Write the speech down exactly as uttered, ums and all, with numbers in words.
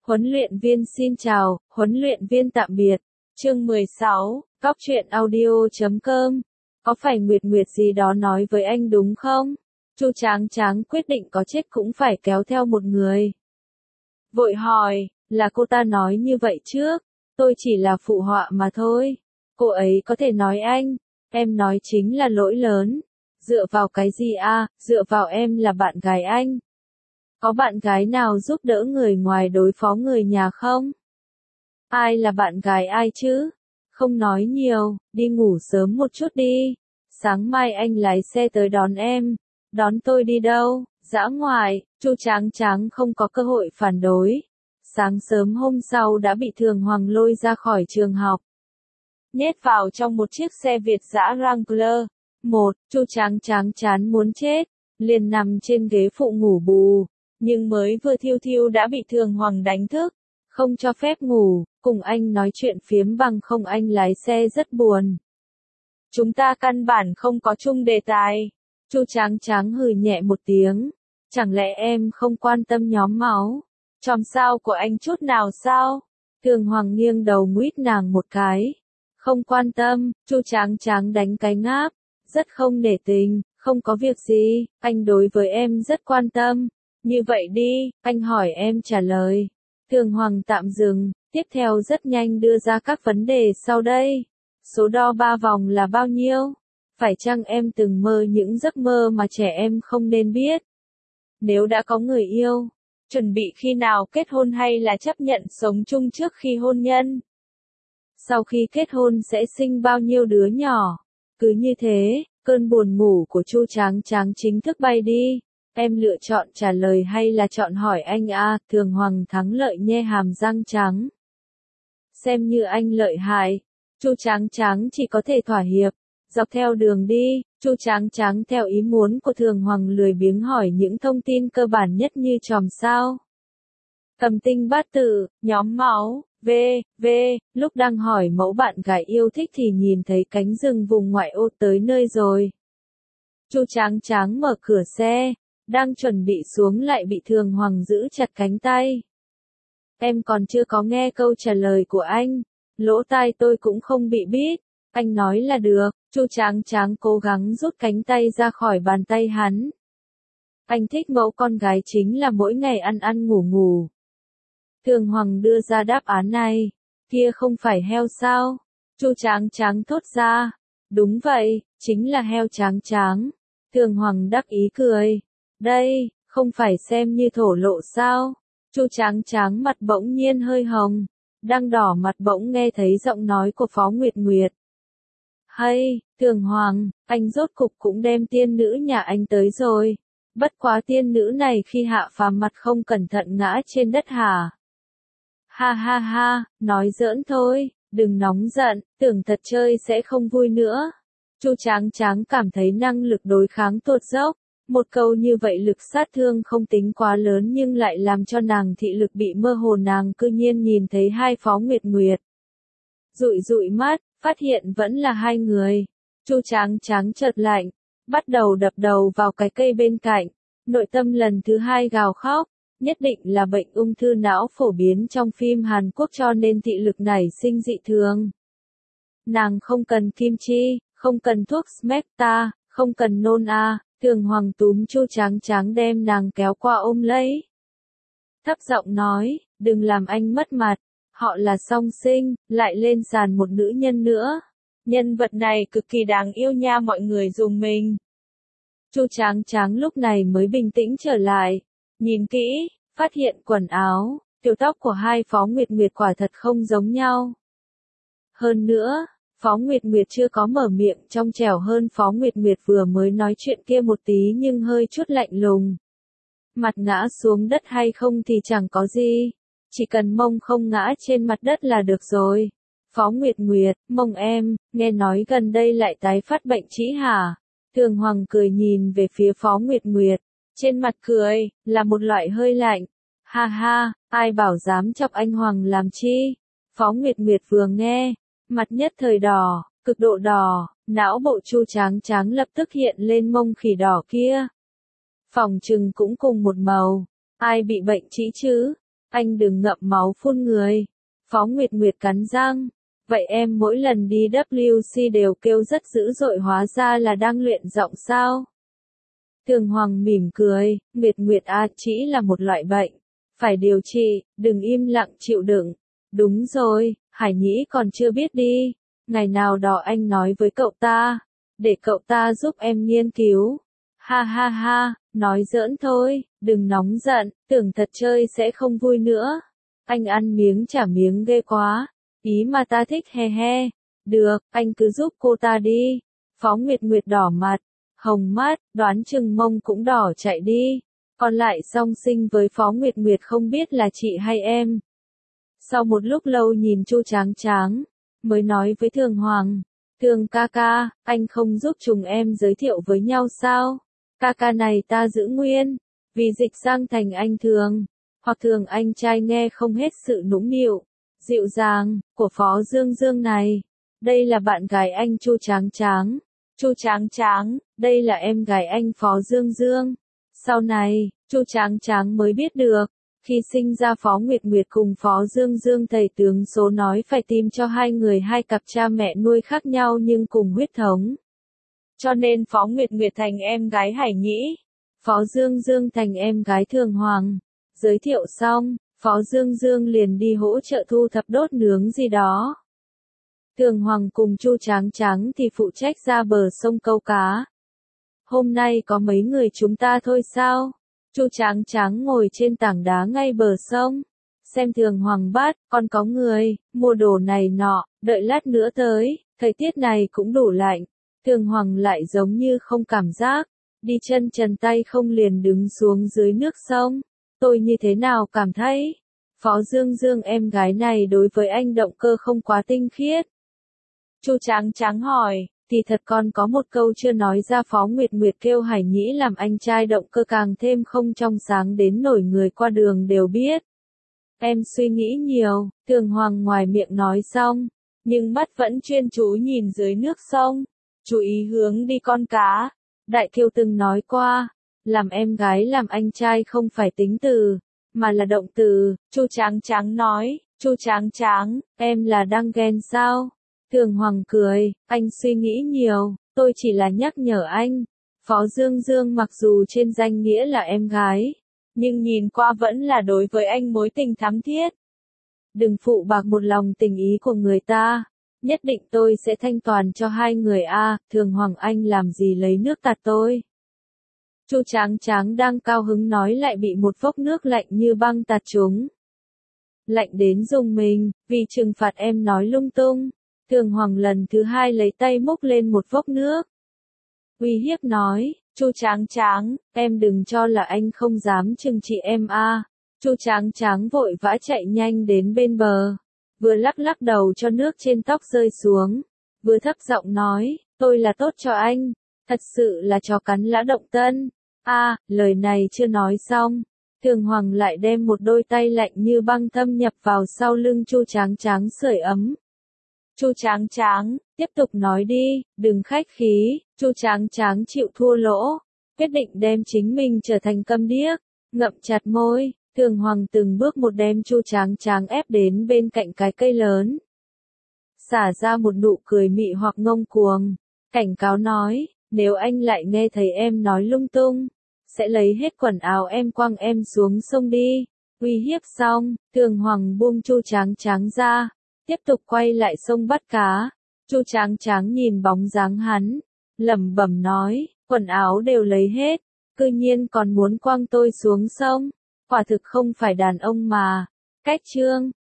Huấn luyện viên xin chào, huấn luyện viên tạm biệt. Chương mười sáu, Góc truyện audio chấm com. Có phải Nguyệt Nguyệt gì đó nói với anh đúng không? Chu Tráng Tráng quyết định có chết cũng phải kéo theo một người. Vội hỏi, là cô ta nói như vậy trước, tôi chỉ là phụ họa mà thôi. Cô ấy có thể nói anh, em nói chính là lỗi lớn. Dựa vào cái gì à, dựa vào em là bạn gái anh. Có bạn gái nào giúp đỡ người ngoài đối phó người nhà không? Ai là bạn gái ai chứ? Không nói nhiều, đi ngủ sớm một chút đi. Sáng mai anh lái xe tới đón em. Đón tôi đi đâu? Dã ngoại. Chu Tráng Tráng không có cơ hội phản đối. Sáng sớm hôm sau đã bị Thường Hoàng lôi ra khỏi trường học. Nhét vào trong một chiếc xe Việt dã Wrangler. Một, Chu Tráng Tráng chán muốn chết, liền nằm trên ghế phụ ngủ bù. Nhưng mới vừa thiêu thiêu đã bị Thường Hoàng đánh thức, không cho phép ngủ, cùng anh nói chuyện phiếm bằng không anh lái xe rất buồn. Chúng ta căn bản không có chung đề tài. Chu Tráng Tráng hừ nhẹ một tiếng, chẳng lẽ em không quan tâm nhóm máu, chòm sao của anh chút nào sao? Thường Hoàng nghiêng đầu nguýt nàng một cái. Không quan tâm, Chu Tráng Tráng đánh cái ngáp, rất không nể tình, không có việc gì, anh đối với em rất quan tâm. Như vậy đi, anh hỏi em trả lời. Thường Hoàng tạm dừng, tiếp theo rất nhanh đưa ra các vấn đề sau đây. Số đo ba vòng là bao nhiêu? Phải chăng em từng mơ những giấc mơ mà trẻ em không nên biết? Nếu đã có người yêu, chuẩn bị khi nào kết hôn hay là chấp nhận sống chung trước khi hôn nhân? Sau khi kết hôn sẽ sinh bao nhiêu đứa nhỏ? Cứ như thế, cơn buồn ngủ của Chu Tráng Tráng chính thức bay đi. Em lựa chọn trả lời hay là chọn hỏi anh à? Thường Hoàng thắng lợi nhe hàm răng trắng. Xem như anh lợi hại. Chu Tráng Tráng chỉ có thể thỏa hiệp. Dọc theo đường đi, Chu Tráng Tráng theo ý muốn của Thường Hoàng lười biếng hỏi những thông tin cơ bản nhất như chòm sao, cầm tinh bát tự, nhóm máu, v, v. Lúc đang hỏi mẫu bạn gái yêu thích thì nhìn thấy cánh rừng vùng ngoại ô tới nơi rồi. Chu Tráng Tráng mở cửa xe, đang chuẩn bị xuống lại bị Thường Hoàng giữ chặt cánh tay. Em còn chưa có nghe câu trả lời của anh, lỗ tai tôi cũng không bị bít, anh nói là được. Chu Tráng Tráng cố gắng rút cánh tay ra khỏi bàn tay hắn. Anh thích mẫu con gái chính là mỗi ngày ăn ăn ngủ ngủ. Thường Hoàng đưa ra đáp án này, kia không phải heo sao? Chu Tráng Tráng thốt ra, đúng vậy, chính là heo Tráng Tráng. Thường Hoàng đắc ý cười. Đây, không phải xem như thổ lộ sao? Chu Tráng Tráng mặt bỗng nhiên hơi hồng, đang đỏ mặt bỗng nghe thấy giọng nói của Phó Nguyệt Nguyệt. Hay, Thường Hoàng, anh rốt cục cũng đem tiên nữ nhà anh tới rồi. Bất quá tiên nữ này khi hạ phàm mặt không cẩn thận ngã trên đất hả? Ha ha ha, nói giỡn thôi, đừng nóng giận, tưởng thật chơi sẽ không vui nữa. Chu Tráng Tráng cảm thấy năng lực đối kháng tụt dốc. Một câu như vậy lực sát thương không tính quá lớn nhưng lại làm cho nàng thị lực bị mơ hồ, nàng cư nhiên nhìn thấy hai Phó Nguyệt Nguyệt. Dụi dụi mắt, phát hiện vẫn là hai người. Chu Tráng Tráng chợt lạnh, bắt đầu đập đầu vào cái cây bên cạnh. Nội tâm lần thứ hai gào khóc, nhất định là bệnh ung thư não phổ biến trong phim Hàn Quốc cho nên thị lực nảy sinh dị thường. Nàng không cần kim chi, không cần thuốc Smecta, không cần nôn a. Thường Hoàng túm Chu Tráng Tráng đem nàng kéo qua ôm lấy. Thấp giọng nói, đừng làm anh mất mặt, họ là song sinh, lại lên sàn một nữ nhân nữa. Nhân vật này cực kỳ đáng yêu nha, mọi người dùng mình. Chu Tráng Tráng lúc này mới bình tĩnh trở lại, nhìn kỹ, phát hiện quần áo, kiểu tóc của hai Phó Nguyệt Nguyệt quả thật không giống nhau. Hơn nữa, Phó Nguyệt Nguyệt chưa có mở miệng trong trẻo hơn Phó Nguyệt Nguyệt vừa mới nói chuyện kia một tí nhưng hơi chút lạnh lùng. Mặt ngã xuống đất hay không thì chẳng có gì, chỉ cần mông không ngã trên mặt đất là được rồi. Phó Nguyệt Nguyệt, mông em, nghe nói gần đây lại tái phát bệnh trĩ hả? Thường Hoàng cười nhìn về phía Phó Nguyệt Nguyệt, trên mặt cười, là một loại hơi lạnh. Ha ha, ai bảo dám chọc anh Hoàng làm chi? Phó Nguyệt Nguyệt vừa nghe, mặt nhất thời đỏ, cực độ đỏ, não bộ Chu Tráng Tráng lập tức hiện lên mông khỉ đỏ kia. Phòng trừng cũng cùng một màu, ai bị bệnh trĩ chứ? anh đừng ngậm máu phun người. Phó Nguyệt Nguyệt cắn răng. Vậy em mỗi lần đi W C đều kêu rất dữ dội, hóa ra là đang luyện giọng sao? Thường Hoàng mỉm cười, Nguyệt Nguyệt à, chỉ là một loại bệnh. Phải điều trị, đừng im lặng chịu đựng. Đúng rồi, Hải Nhĩ còn chưa biết đi. Ngày nào đó anh nói với cậu ta, để cậu ta giúp em nghiên cứu. Ha ha ha, nói giỡn thôi, đừng nóng giận, tưởng thật chơi sẽ không vui nữa. Anh ăn miếng trả miếng ghê quá. Ý mà ta thích, he he. Được, anh cứ giúp cô ta đi. Phó Nguyệt Nguyệt đỏ mặt, hồng mắt, đoán chừng mông cũng đỏ chạy đi. Còn lại song sinh với Phó Nguyệt Nguyệt không biết là chị hay em. Sau một lúc lâu nhìn Chu Tráng Tráng, mới nói với Thường Hoàng, Thường ca ca, anh không giúp chúng em giới thiệu với nhau sao? Ca ca này ta giữ nguyên, vì dịch sang thành anh Thường, hoặc Thường anh trai nghe không hết sự nũng nịu, dịu dàng, của Phó Dương Dương này. Đây là bạn gái anh Chu Tráng Tráng. Chu Tráng Tráng, đây là em gái anh Phó Dương Dương. Sau này, Chu Tráng Tráng mới biết được, khi sinh ra Phó Nguyệt Nguyệt cùng Phó Dương Dương thầy tướng số nói phải tìm cho hai người hai cặp cha mẹ nuôi khác nhau nhưng cùng huyết thống. Cho nên Phó Nguyệt Nguyệt thành em gái Hải Nhĩ, Phó Dương Dương thành em gái Thường Hoàng. Giới thiệu xong, Phó Dương Dương liền đi hỗ trợ thu thập đốt nướng gì đó. Thường Hoàng cùng Chu Tráng Tráng thì phụ trách ra bờ sông câu cá. Hôm nay có mấy người chúng ta thôi sao? Chu Tráng Tráng ngồi trên tảng đá ngay bờ sông, xem Thường Hoàng bắt, còn có người, mua đồ này nọ, đợi lát nữa tới, thời tiết này cũng đủ lạnh. Thường Hoàng lại giống như không cảm giác, đi chân trần tay không liền đứng xuống dưới nước sông. Tôi như thế nào cảm thấy? Phó Dương Dương em gái này đối với anh động cơ không quá tinh khiết. Chu Tráng Tráng hỏi, thì thật còn có một câu chưa nói ra. Phó Nguyệt Nguyệt kêu Hải Nhĩ làm anh trai động cơ càng thêm không trong sáng đến nổi người qua đường đều biết. Em suy nghĩ nhiều, Thường Hoàng ngoài miệng nói xong, nhưng mắt vẫn chuyên chú nhìn dưới nước sông, chú ý hướng đi con cá. Đại Kiều từng nói qua, làm em gái làm anh trai không phải tính từ, mà là động từ. Chu Tráng Tráng nói, Chu Tráng Tráng, em là đang ghen sao? Thường Hoàng cười, anh suy nghĩ nhiều, tôi chỉ là nhắc nhở anh. Phó Dương Dương mặc dù trên danh nghĩa là em gái, nhưng nhìn qua vẫn là đối với anh mối tình thắm thiết. Đừng phụ bạc một lòng tình ý của người ta, nhất định tôi sẽ thanh toàn cho hai người a. À, Thường Hoàng anh làm gì lấy nước tạt tôi. Chu Tráng Tráng đang cao hứng nói lại bị một vốc nước lạnh như băng tạt trúng. Lạnh đến rùng mình, vì trừng phạt em nói lung tung. Thường Hoàng lần thứ hai lấy tay múc lên một vốc nước. Uy hiếp nói, Chu Tráng Tráng, em đừng cho là anh không dám trừng trị em a. À. Chu Tráng Tráng vội vã chạy nhanh đến bên bờ, vừa lắc lắc đầu cho nước trên tóc rơi xuống, vừa thấp giọng nói, tôi là tốt cho anh, thật sự là chó cắn lã động tân. A, à, lời này chưa nói xong, Thường Hoàng lại đem một đôi tay lạnh như băng thâm nhập vào sau lưng Chu Tráng Tráng sưởi ấm. Chu Tráng Tráng, tiếp tục nói đi, đừng khách khí. Chu Tráng Tráng chịu thua lỗ, quyết định đem chính mình trở thành câm điếc, ngậm chặt môi. Thường Hoàng từng bước một đem Chu Tráng Tráng ép đến bên cạnh cái cây lớn, xả ra một nụ cười mị hoặc ngông cuồng, cảnh cáo nói, nếu anh lại nghe thấy em nói lung tung, sẽ lấy hết quần áo em quăng em xuống sông đi. Uy hiếp xong, Thường Hoàng buông Chu Tráng Tráng ra, tiếp tục quay lại sông bắt cá. Chu Tráng Tráng nhìn bóng dáng hắn, lẩm bẩm nói, quần áo đều lấy hết, cư nhiên còn muốn quăng tôi xuống sông, quả thực không phải đàn ông mà. Cách chương